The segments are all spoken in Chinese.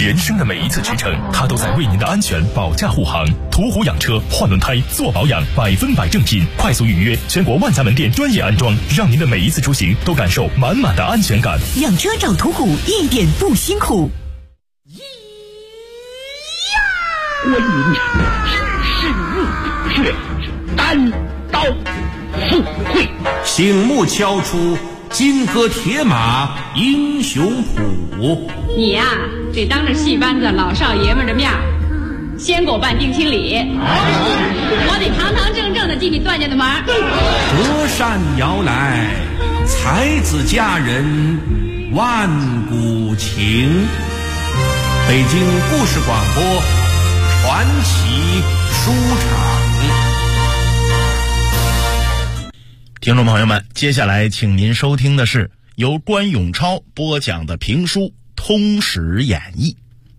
人生的每一次驰骋，他都在为您的安全保驾护航。途虎养车换轮胎做保养，100%正品，快速预约，全国万家门店专业安装，让您的每一次出行都感受满满的安全感。 养车找途虎一点不辛苦。 观音山只是热血，单刀赴会， 醒目敲出金戈铁马英雄谱。 你呀，得当着戏班子老少爷们的面先给我办定亲礼，我得堂堂正正的进你段家的门。 隔山遥来，才子佳人万古情。北京故事广播传奇书场。 听众朋友们，接下来请您收听的是由关永超播讲的评书《通史演义》。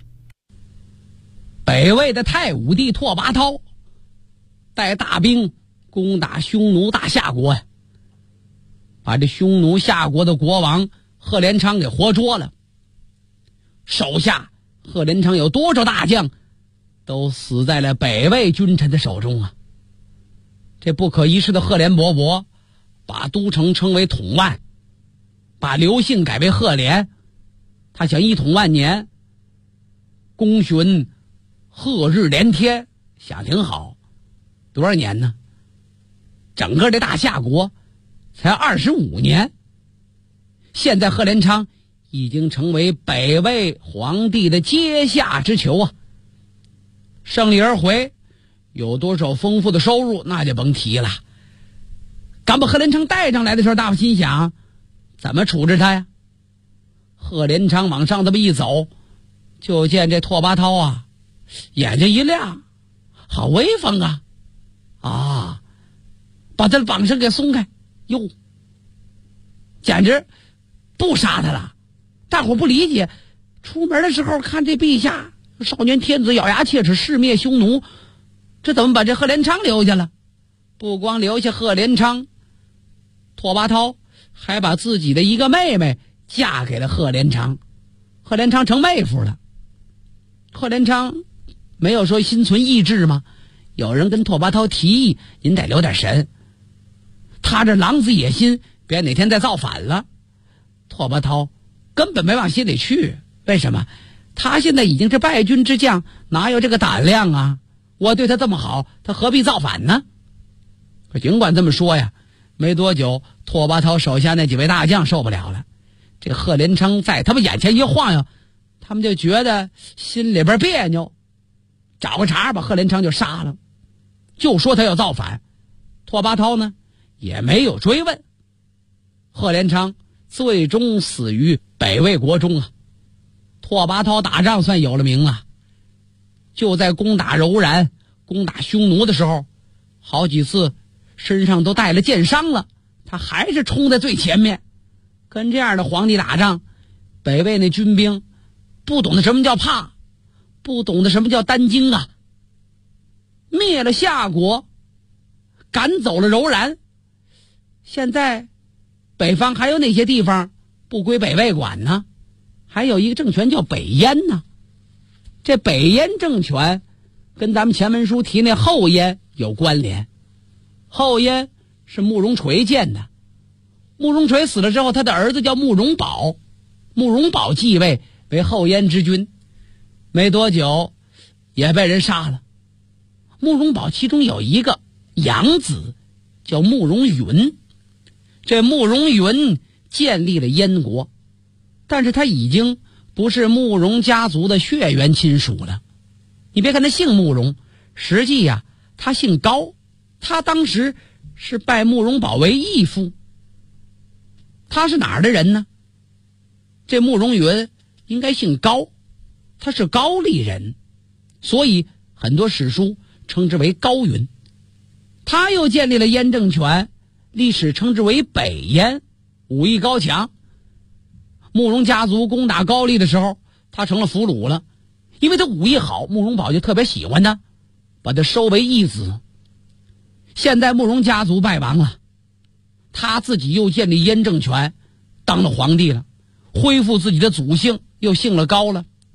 北魏的太武帝拓跋焘带大兵攻打匈奴大夏国呀，把这匈奴夏国的国王贺连昌给活捉了。手下贺连昌有多少大将都死在了北魏君臣的手中啊！这不可一世的贺连勃勃把都城称为统万，把刘姓改为贺连，他想一统万年，功勋贺日连天，想挺好。多少年呢？整个这大夏国才25年。现在贺连昌已经成为北魏皇帝的阶下之囚啊！胜利而回，有多少丰富的收入那就甭提了。敢把贺连昌带上来的时候，大伙心想怎么处置他呀？贺连昌往上这么一走，就见这拓跋焘啊眼睛一亮，好威风啊！把他的绑绳给松开，哟，简直不杀他了。大伙不理解，出门的时候看这陛下少年天子咬牙切齿誓灭匈奴，这怎么把这贺连昌留下了？不光留下贺连昌，拓跋焘还把自己的一个妹妹嫁给了贺连昌，贺连昌成妹夫了。贺连昌没有说心存异志吗？有人跟拓跋焘提议，您得留点神，他这狼子野心，别哪天再造反了。拓跋焘根本没往心里去，为什么？他现在已经是败军之将，哪有这个胆量啊？我对他这么好，他何必造反呢？可尽管这么说呀，没多久，拓跋焘手下那几位大将受不了了，这贺连昌在他们眼前一晃悠，他们就觉得心里边别扭，找个茬把贺连昌就杀了，就说他要造反。拓跋焘呢也没有追问，贺连昌最终死于北魏国中啊。拓跋焘打仗算有了名啊，就在攻打柔然、攻打匈奴的时候，好几次身上都带了箭伤了，他还是冲在最前面。跟这样的皇帝打仗，北魏那军兵不懂得什么叫怕，不懂得什么叫担惊啊。灭了夏国，赶走了柔然，现在北方还有哪些地方不归北魏管呢？还有一个政权叫北燕呢。这北燕政权跟咱们前文书提那后燕有关联。后燕是慕容垂建的，慕容垂死了之后，他的儿子叫慕容宝，慕容宝继位为后燕之君，没多久也被人杀了。慕容宝其中有一个养子叫慕容允，这慕容允建立了燕国，但是他已经不是慕容家族的血缘亲属了。你别看他姓慕容，实际呀他姓高，他当时是拜慕容宝为义父。他是哪儿的人呢？这慕容允应该姓高，他是高丽人，所以很多史书称之为高允。他又建立了燕政权，历史称之为北燕，武艺高强。慕容家族攻打高丽的时候，他成了俘虏了，因为他武艺好，慕容宝就特别喜欢他，把他收为义子。现在慕容家族败亡了，他自己又建立燕政权，当了皇帝了，恢复自己的祖姓，又姓了高了。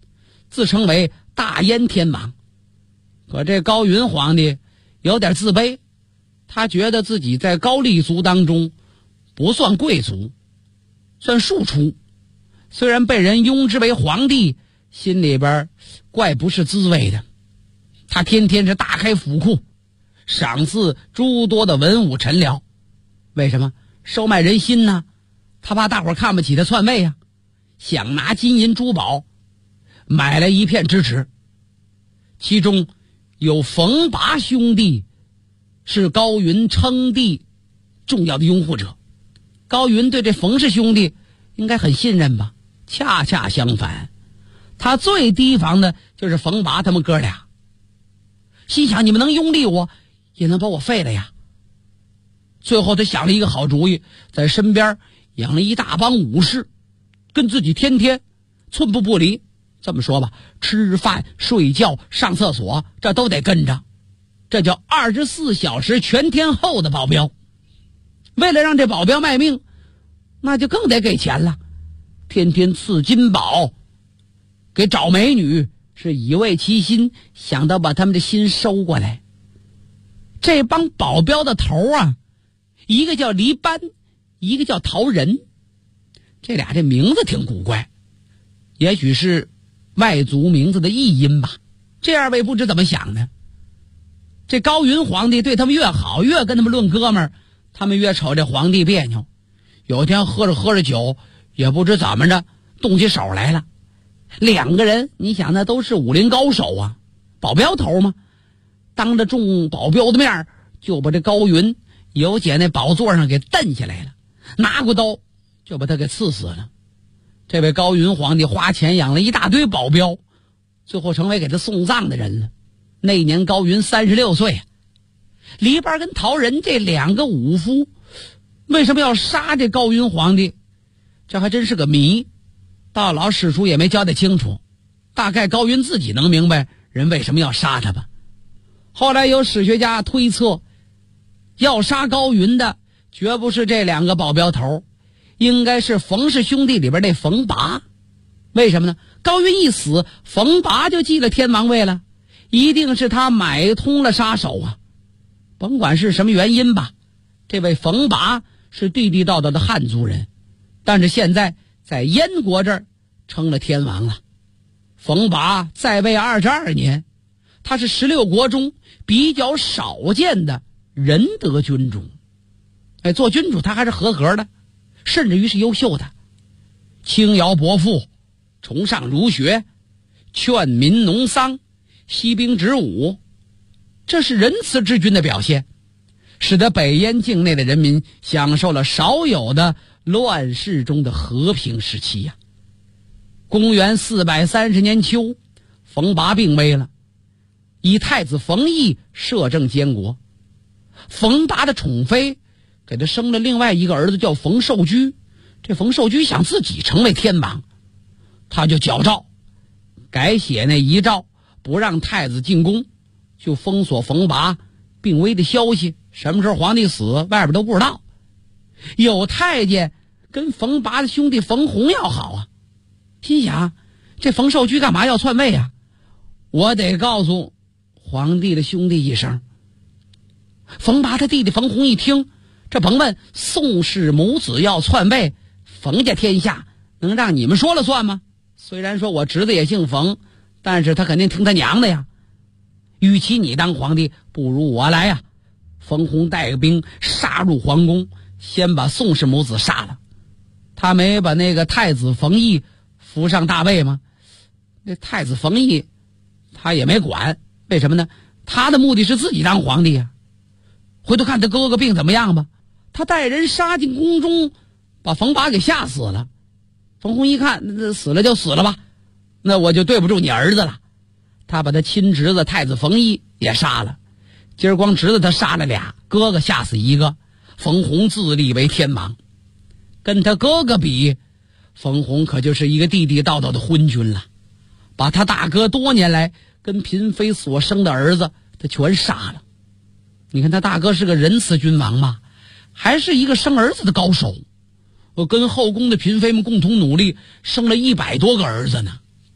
自称为大燕天王。可这高云皇帝有点自卑，他觉得自己在高丽族当中不算贵族，算庶出。虽然被人拥之为皇帝，心里边怪不是滋味的。他天天是大开府库，赏赐诸多的文武臣僚。为什么？收买人心呢？他怕大伙看不起他篡位啊，想拿金银珠宝买来一片支持。其中有冯拔兄弟是高云称帝重要的拥护者。高云对这冯氏兄弟应该很信任吧？恰恰相反，他最提防的就是冯拔他们哥俩。心想你们能拥立我，也能把我废了呀。最后他想了一个好主意，在身边养了一大帮武士，跟自己天天寸步不离。这么说吧，吃饭睡觉上厕所这都得跟着，这叫24小时全天候的保镖。为了让这保镖卖命，那就更得给钱了，天天赐金宝，给找美女，是以慰其心，想到把他们的心收过来。这帮保镖的头啊，一个叫黎班，一个叫陶仁，这俩这名字挺古怪，也许是外族名字的译音吧。这二位不知怎么想的，这高云皇帝对他们越好，越跟他们论哥们儿，他们越瞅这皇帝别扭。有一天喝着酒，也不知怎么着动起手来了。两个人你想那都是武林高手啊，保镖头嘛，当着众保镖的面就把这高云由姐那宝座上给蹬下来了，拿过刀就把他给刺死了。这位高云皇帝花钱养了一大堆保镖，最后成为给他送葬的人了。那年高云36岁。黎班跟陶仁这两个武夫为什么要杀这高云皇帝，这还真是个谜，到老史书也没交代清楚。大概高云自己能明白人为什么要杀他吧。后来有史学家推测，要杀高云的绝不是这两个保镖头，应该是冯氏兄弟里边那冯拔。为什么呢？高云一死，冯拔就继了天王位了，一定是他买通了杀手啊。甭管是什么原因吧，这位冯拔是地地道道的汉族人，但是现在在燕国这儿称了天王了。冯拔在位22年，他是16国中比较少见的仁德君主。做君主他还是合格的，甚至于是优秀的。轻徭薄赋，崇尚儒学，劝民农桑，息兵止武，这是仁慈之君的表现，使得北燕境内的人民享受了少有的乱世中的和平时期呀。公元430年秋，冯拔病危了，以太子冯异摄政监国。冯拔的宠妃给他生了另外一个儿子叫冯寿居，这冯寿居想自己成为天王，他就矫诏改写那遗诏，不让太子进宫，就封锁冯拔病危的消息，什么时候皇帝死外边都不知道。有太监跟冯拔的兄弟冯弘要好啊，心想这冯寿居干嘛要篡位啊，我得告诉皇帝的兄弟一声。冯拔他弟弟冯弘一听，这甭问，宋氏母子要篡位，冯家天下能让你们说了算吗？虽然说我侄子也姓冯，但是他肯定听他娘的呀。与其你当皇帝，不如我来呀。冯弘带兵杀入皇宫，先把宋氏母子杀了。他没把那个太子冯异扶上大位吗？那太子冯异他也没管，为什么呢？他的目的是自己当皇帝呀。回头看他哥哥病怎么样吧，他带人杀进宫中，把冯拔给吓死了。冯弘一看，那死了就死了吧，那我就对不住你儿子了。他把他亲侄子太子冯异也杀了，今儿光侄子他杀了俩，哥哥吓死一个。冯弘自立为天王，跟他哥哥比，冯弘可就是一个地地道道的昏君了，把他大哥多年来跟嫔妃所生的儿子他全杀了。你看他大哥是个仁慈君王嘛，还是一个生儿子的高手，我跟后宫的嫔妃们共同努力，生了100多个儿子呢。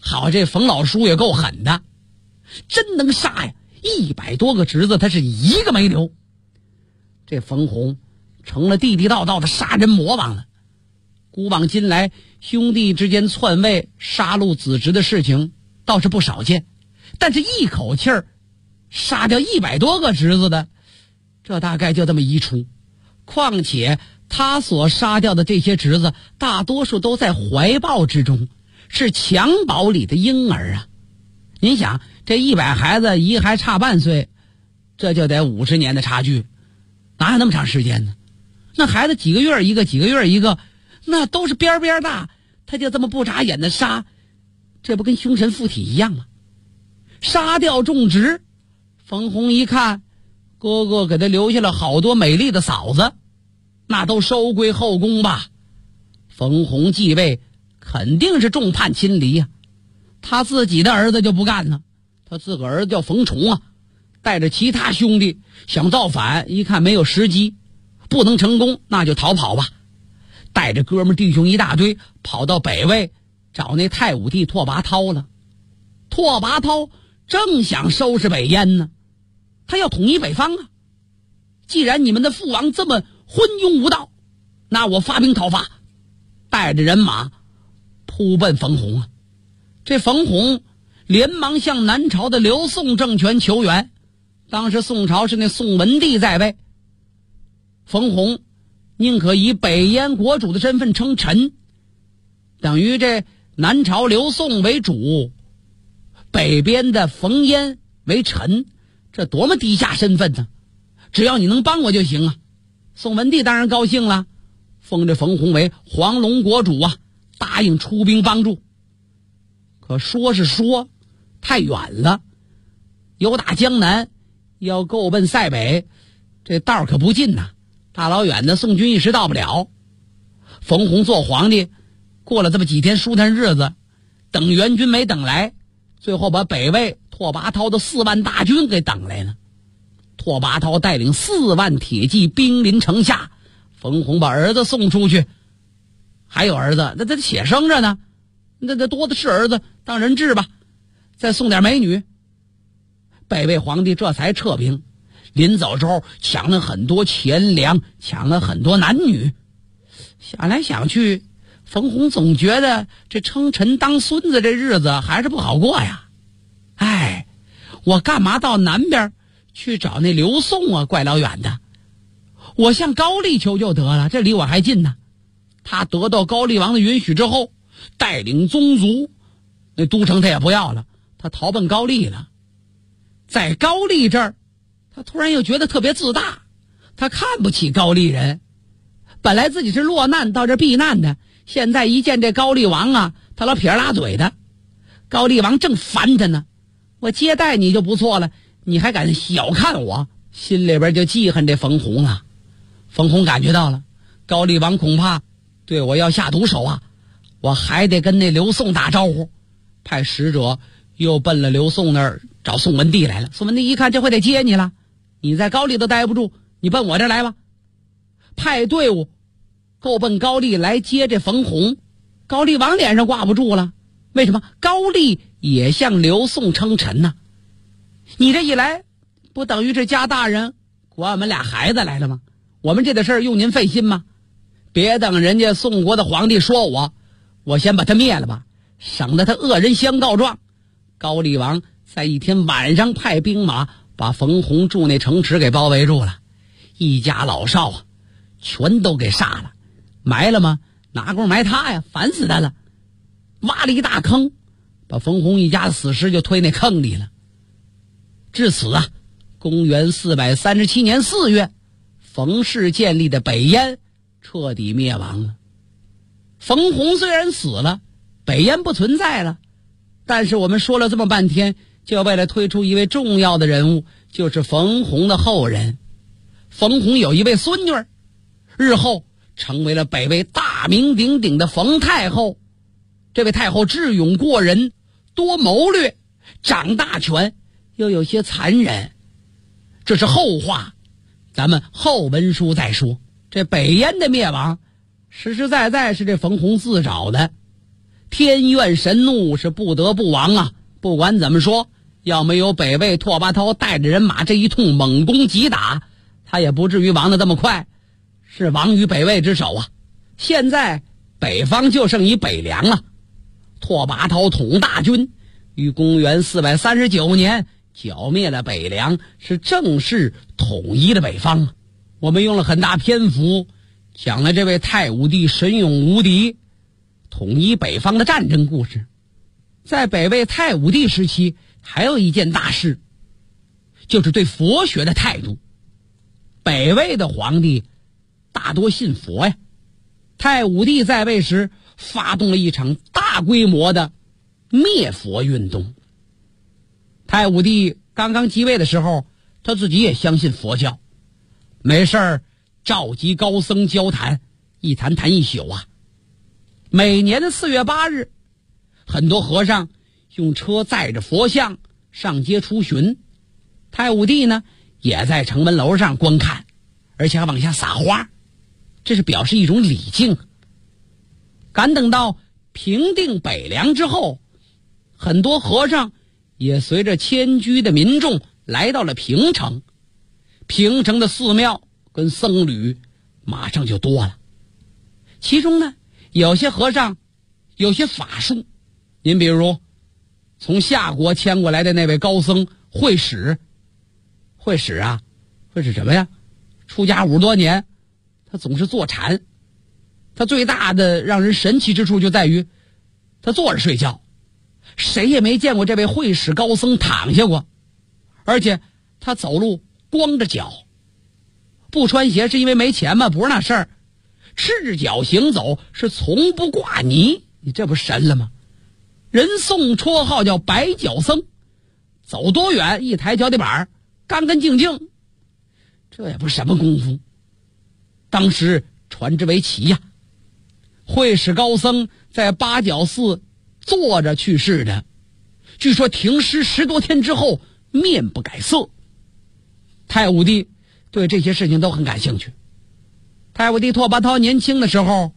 好，这冯老叔也够狠的，真能杀呀！100多个侄子，他是一个没留。这冯弘成了地地道道的杀人魔王了。古往今来，兄弟之间篡位、杀戮子侄的事情倒是不少见，但是一口气儿杀掉100多个侄子的，这大概就这么一出。况且他所杀掉的这些侄子，大多数都在怀抱之中，是襁褓里的婴儿啊！您想，这100孩子一还差半岁，这就得50年的差距，哪有那么长时间呢？那孩子几个月一个，几个月一个，那都是边边大，他就这么不眨眼的杀，这不跟凶神附体一样吗？杀掉种植，冯弘一看，哥哥给他留下了好多美丽的嫂子，那都收归后宫吧。冯弘继位肯定是众叛亲离呀，他自己的儿子就不干了，他自个儿子叫冯崇啊，带着其他兄弟想造反，一看没有时机，不能成功，那就逃跑吧。带着哥们弟兄一大堆跑到北魏找那太武帝拓跋焘了。拓跋焘正想收拾北燕呢，他要统一北方啊。既然你们的父王这么昏庸无道，那我发兵讨伐，带着人马扑奔冯弘啊。这冯弘连忙向南朝的刘宋政权求援，当时宋朝是那宋文帝在位，冯弘宁可以北燕国主的身份称臣，等于这南朝刘宋为主，北边的冯燕为臣，这多么低下身份呢？只要你能帮我就行啊。宋文帝当然高兴了，封这冯弘为黄龙国主啊，答应出兵帮助。可说是说，太远了，由打江南要够奔塞北，这道可不近呐，大老远的宋军一时到不了。冯弘做皇帝过了这么几天舒坦日子，等援军没等来，最后把北魏拓跋焘的4万大军给等来了。拓跋焘带领4万铁骑兵临城下，冯弘把儿子送出去，还有儿子，那且生着呢，那多的是儿子，当人质吧，再送点美女。北魏皇帝这才撤兵，临走之后抢了很多钱粮，抢了很多男女。想来想去，冯弘总觉得这称臣当孙子这日子还是不好过呀。哎，我干嘛到南边去找那刘宋啊，怪老远的，我向高丽求就得了，这离我还近呢。他得到高丽王的允许之后，带领宗族，那都城他也不要了，他逃奔高丽了。在高丽这儿，他突然又觉得特别自大，他看不起高丽人。本来自己是落难到这避难的，现在一见这高丽王啊，他老撇着拉嘴的。高丽王正烦他呢，我接待你就不错了，你还敢小看我，心里边就记恨这冯弘了。冯弘感觉到了，高丽王恐怕对我要下毒手啊，我还得跟那刘宋打招呼，派使者又奔了刘宋那儿找宋文帝来了。宋文帝一看这回得接你了，你在高丽都待不住，你奔我这儿来吧。派队伍够奔高丽来接这冯弘。高丽王脸上挂不住了，为什么？高丽也向刘宋称臣呢。你这一来，不等于是家大人管我们俩孩子来了吗？我们这点事儿用您费心吗？别等人家宋国的皇帝说我先把他灭了吧，省得他恶人先告状。高丽王在一天晚上派兵马把冯弘住那城池给包围住了，一家老少啊全都给杀了。埋了吗？哪功夫埋他呀，烦死他了。挖了一大坑，把冯弘一家的死尸就推那坑里了。至此啊，公元437年4月，冯氏建立的北燕彻底灭亡了。冯弘虽然死了，北燕不存在了，但是我们说了这么半天，就为了推出一位重要的人物，就是冯弘的后人。冯弘有一位孙女儿，日后成为了北魏大名鼎鼎的冯太后。这位太后智勇过人，多谋略，掌大权，又有些残忍，这是后话，咱们后文书再说。这北燕的灭亡实实在在是这冯弘自找的。 天怨神怒，是不得不亡啊。不管怎么说，要没有北魏拓跋焘带着人马这一通猛攻急打，他也不至于亡得这么快，是亡于北魏之手啊。现在北方就剩一北凉了。拓跋焘统大军于公元439年剿灭了北凉，是正式统一了北方。我们用了很大篇幅讲了这位太武帝神勇无敌统一北方的战争故事。在北魏太武帝时期还有一件大事，就是对佛学的态度。北魏的皇帝大多信佛呀，太武帝在位时发动了一场大规模的灭佛运动。太武帝刚刚继位的时候，他自己也相信佛教，没事儿召集高僧交谈，一谈谈一宿啊。每年的4月8日，很多和尚用车载着佛像上街出巡，太武帝呢也在城门楼上观看，而且还往下撒花，这是表示一种礼敬。赶等到平定北凉之后，很多和尚也随着迁居的民众来到了平城，平城的寺庙跟僧侣马上就多了。其中呢，有些和尚有些法术，您比如从夏国迁过来的那位高僧慧使。慧使什么呀？出家50多年，他总是坐禅。他最大的让人神奇之处就在于他坐着睡觉，谁也没见过这位慧使高僧躺下过，而且他走路光着脚，不穿鞋是因为没钱吗？不是那事儿，赤着脚行走，是从不挂泥。你这不神了吗？人送绰号叫白脚僧，走多远一抬脚底板干干净净，这也不是什么功夫。当时传之为奇呀。慧使高僧在八角寺坐着去世的，据说停尸10多天之后面不改色。太武帝对这些事情都很感兴趣。太武帝拓跋焘年轻的时候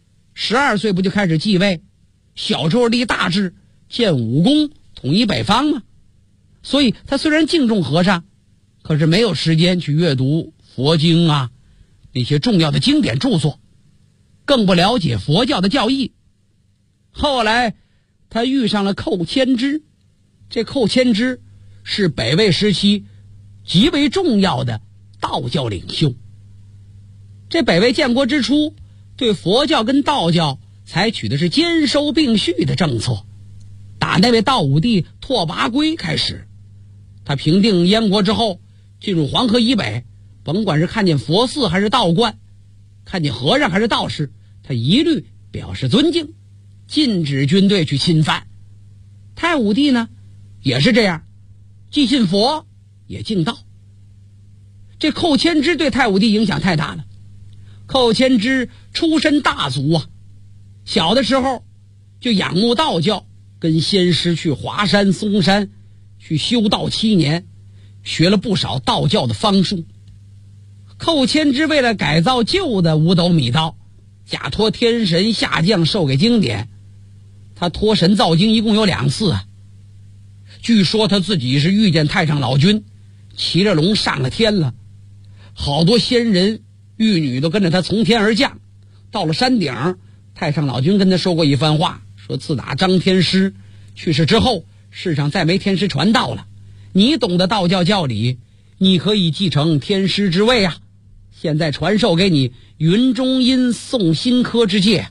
12岁不就开始继位，小时候立大志建武功统一北方吗？所以他虽然敬重和尚，可是没有时间去阅读佛经啊，那些重要的经典著作，更不了解佛教的教义。后来他遇上了寇谦之，这寇谦之是北魏时期极为重要的道教领袖。这北魏建国之初，对佛教跟道教采取的是兼收并蓄的政策。打那位道武帝拓跋圭开始，他平定燕国之后，进入黄河以北，甭管是看见佛寺还是道观，看见和尚还是道士，他一律表示尊敬，禁止军队去侵犯。太武帝呢也是这样，既信佛也敬道。这寇谦之对太武帝影响太大了。寇谦之出身大族啊，小的时候就仰慕道教，跟先师去华山嵩山去修道7年，学了不少道教的方术。寇谦之为了改造旧的五斗米道，假托天神下降授给经典，他托神造经一共有2次啊。据说他自己是遇见太上老君骑着龙上了天了，好多仙人玉女都跟着他从天而降。到了山顶，太上老君跟他说过一番话，说自打张天师去世之后，世上再没天师传道了，你懂得道教教理，你可以继承天师之位啊。现在传授给你云中音诵新科之戒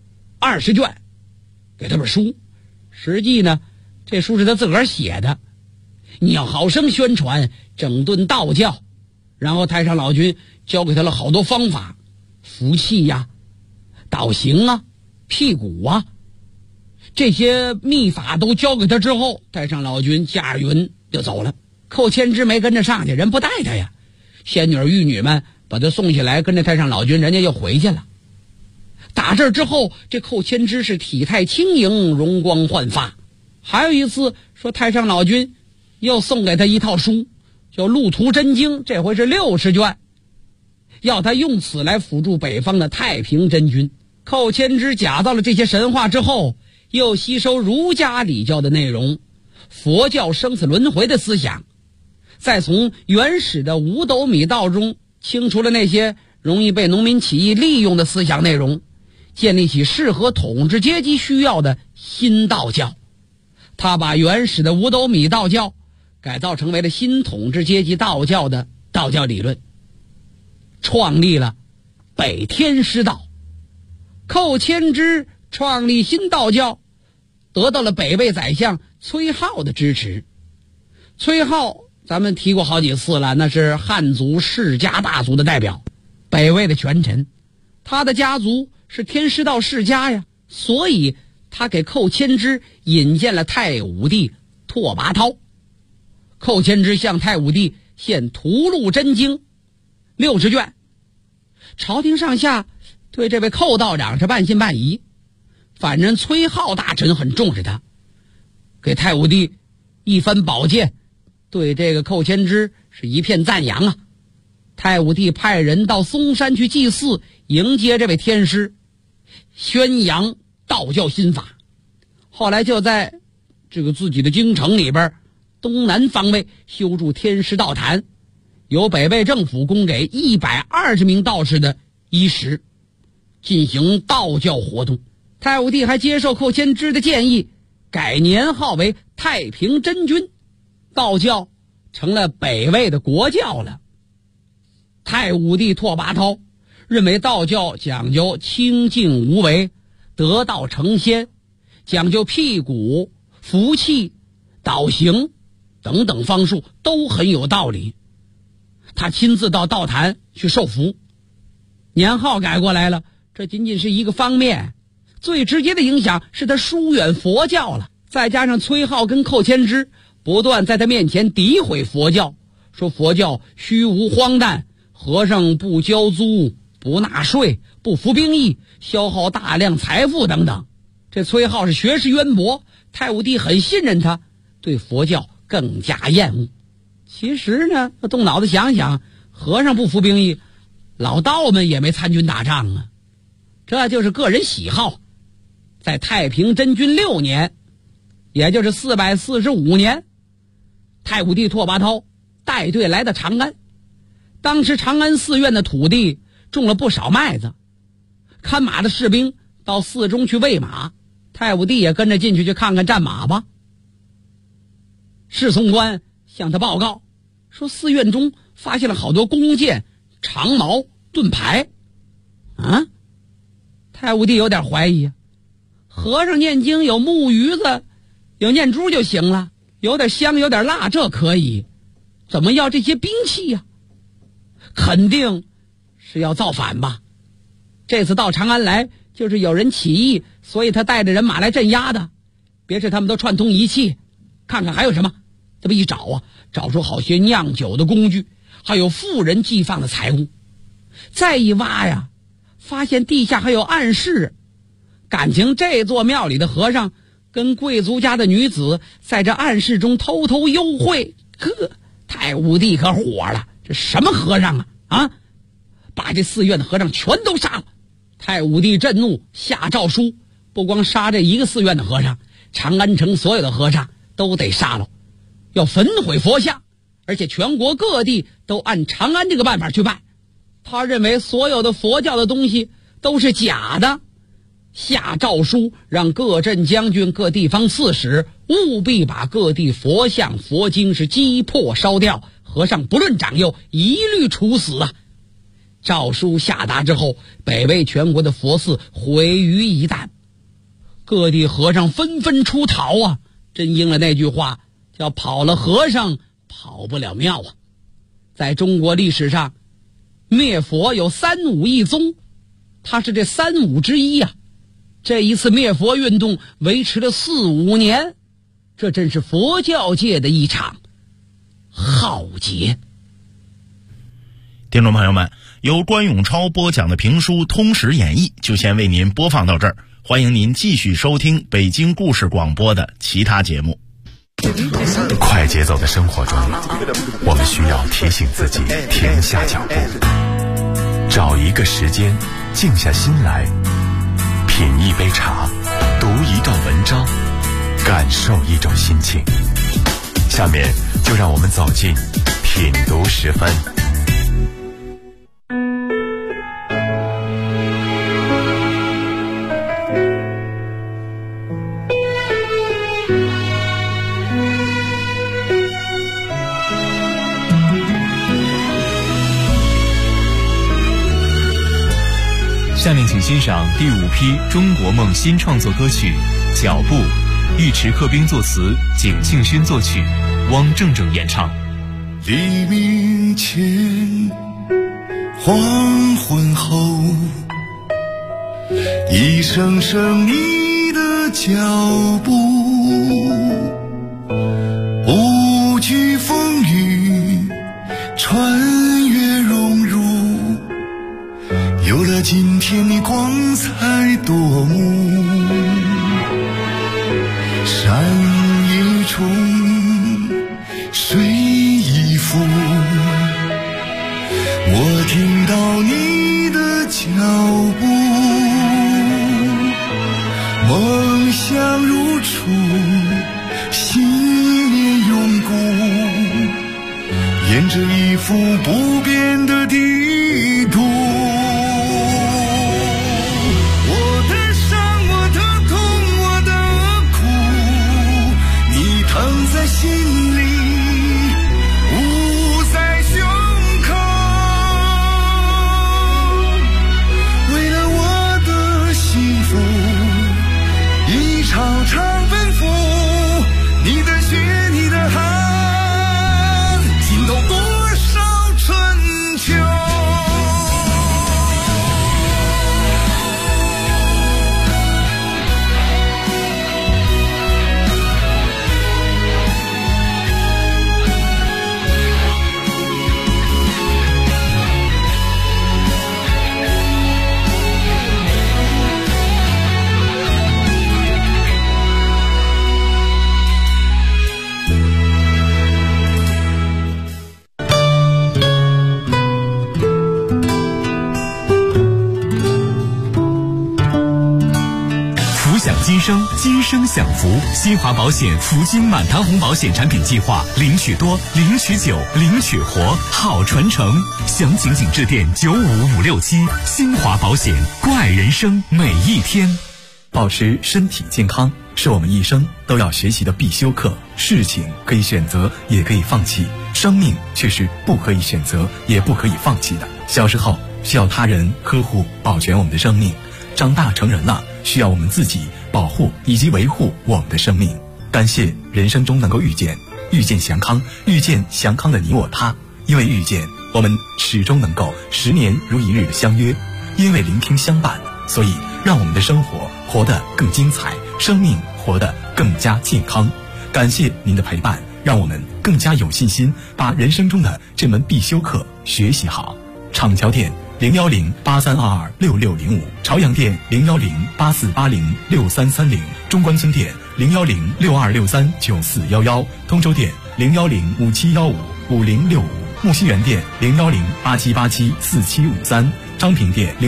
20卷，给他本书。实际呢，这书是他自个儿写的，你要好生宣传整顿道教。然后太上老君教给他了好多方法，服气呀、倒行啊、辟谷啊，这些秘法都教给他之后，太上老君驾着云就走了。寇谦之没跟着上去，人不带他呀。仙女玉女们把他送下来，跟着太上老君，人家又回去了。打这儿之后，这寇谦之是体态轻盈，容光焕发。还有一次说太上老君又送给他一套书，叫《路途真经》，这回是60卷，要他用此来辅助北方的太平真君。寇谦之假造了这些神话之后， 又吸收儒家礼教的内容，佛教生死轮回的思想，再从原始的五斗米道中清除了那些容易被农民起义利用的思想内容，建立起适合统治阶级需要的新道教。他把原始的五斗米道教改造成为了新统治阶级道教的道教理论，创立了北天师道。寇谦之创立新道教，得到了北魏宰相崔颢的支持。崔颢咱们提过好几次了，那是汉族世家大族的代表，北魏的权臣，他的家族是天师道世家呀，所以他给寇谦之引荐了太武帝拓跋焘。寇谦之向太武帝献屠戮真经60卷，朝廷上下对这位寇道长是半信半疑，反正崔颢大臣很重视他，给太武帝一番宝剑，对这个寇谦之是一片赞扬啊。太武帝派人到嵩山去祭祀，迎接这位天师，宣扬道教新法。后来就在这个自己的京城里边东南方位修筑天师道坛，由北魏政府供给120名道士的衣食，进行道教活动。太武帝还接受寇谦之的建议，改年号为太平真君，道教成了北魏的国教了。太武帝拓跋焘认为道教讲究清净无为，得道成仙，讲究辟谷、服气、导行等等方术都很有道理。他亲自到道坛去受福，年号改过来了，这仅仅是一个方面，最直接的影响是他疏远佛教了。再加上崔颢跟寇谦之不断在他面前诋毁佛教，说佛教虚无荒诞，和尚不交租、不纳税、不服兵役，消耗大量财富等等。这崔颢是学识渊博，太武帝很信任他，对佛教更加厌恶。其实呢，动脑子想想，和尚不服兵役，老道们也没参军打仗啊，这就是个人喜好。在太平真君6年，也就是445年，太武帝拓跋焘带队来到长安。当时长安寺院的土地种了不少麦子，看马的士兵到寺中去喂马，太武帝也跟着进去看看战马吧。侍从官向他报告说，寺院中发现了好多弓箭、长矛、盾牌。太武帝有点怀疑，和尚念经有木鱼子、有念珠就行了，有点香有点辣这可以，怎么要这些兵器呀？肯定是要造反吧。这次到长安来就是有人起义，所以他带着人马来镇压的。别是他们都串通一气，看看还有什么。这么一找啊，找出好些酿酒的工具，还有富人寄放的财物。再一挖呀，发现地下还有暗室，感情这座庙里的和尚跟贵族家的女子在这暗室中偷偷幽会。太武帝可火了，这什么和尚啊，把这寺院的和尚全都杀了。太武帝震怒，下诏书，不光杀这一个寺院的和尚，长安城所有的和尚都得杀了，要焚毁佛像，而且全国各地都按长安这个办法去办。他认为所有的佛教的东西都是假的，下诏书让各镇将军、各地方刺史务必把各地佛像、佛经是击破烧掉，和尚不论长幼一律处死啊！诏书下达之后，北魏全国的佛寺毁于一旦，各地和尚纷纷出逃啊！真应了那句话，叫跑了和尚跑不了庙啊！在中国历史上，灭佛有3武一宗，他是这3武之一啊。这一次灭佛运动维持了4-5年，这真是佛教界的一场浩劫。 听众朋友们，由关永超播讲的评书《通史演义》就先为您播放到这儿，欢迎您继续收听北京故事广播的其他节目。 快节奏的生活中，我们需要提醒自己停下脚步，找一个时间静下心来，品一杯茶，读一段文章，感受一种心情。下面就让我们走进品读时分。 下面请欣赏第5批中国梦新创作歌曲《脚步》，尉迟克兵作词，景庆勋作曲，汪正正演唱。 黎明前，黄昏后，一声声你的脚步，不惧风雨，穿越荣辱，有了今天你光彩夺目。山一重，水一浮，我听到你的脚步，梦想如初，信念永固，沿着一幅不变的地图。心里捂在胸口，为了我的幸福，一场场奔赴，你的血，你的汗，浸透多少春秋。 今生，今生享福。新华保险福金满堂红保险产品计划，领取多，领取久，领取活，好传承。详情请致电95567。新华保险，关爱人生每一天。 保持身体健康是我们一生都要学习的必修课。事情可以选择，也可以放弃，生命却是不可以选择，也不可以放弃的。小时候需要他人呵护保全我们的生命，长大成人了，需要我们自己保护以及维护我们的生命。感谢人生中能够遇见祥康，遇见祥康的你我他。因为遇见，我们始终能够10年如一日的相约；因为聆听相伴，所以让我们的生活活得更精彩，生命活得更加健康。感谢您的陪伴，让我们更加有信心把人生中的这门必修课学习好。厂桥店01083226605，朝阳店01084806330，中关村店01062639411，通州店01057155065，木樨园店01087874753，昌平店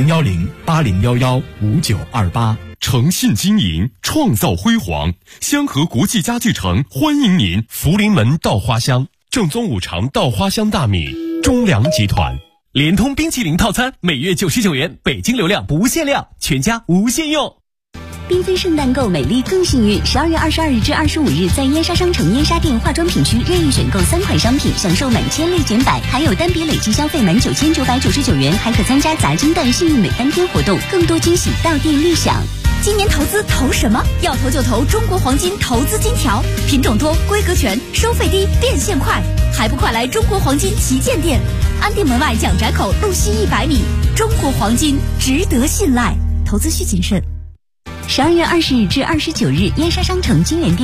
01080115928。 诚信经营，创造辉煌。香河国际家具城欢迎您！福临门稻花香，正宗五常稻花香大米，中粮集团。联通冰淇淋套餐每月99元，北京流量不限量，全家无限用。 缤纷圣诞购美丽更幸运，12月22日至25日，在燕莎商城燕莎店化妆品区任意选购3款商品，享受满千立减100，还有单笔累计消费满9999元，还可参加砸金蛋幸运每3天活动，更多惊喜到店立享。 今年投资投什么？要投就投中国黄金投资金条，品种多，规格全，收费低，变现快，还不快来中国黄金旗舰店？安定门外蒋宅口路西100米，中国黄金值得信赖，投资需谨慎。 12月20日至29日，燕莎商城金源店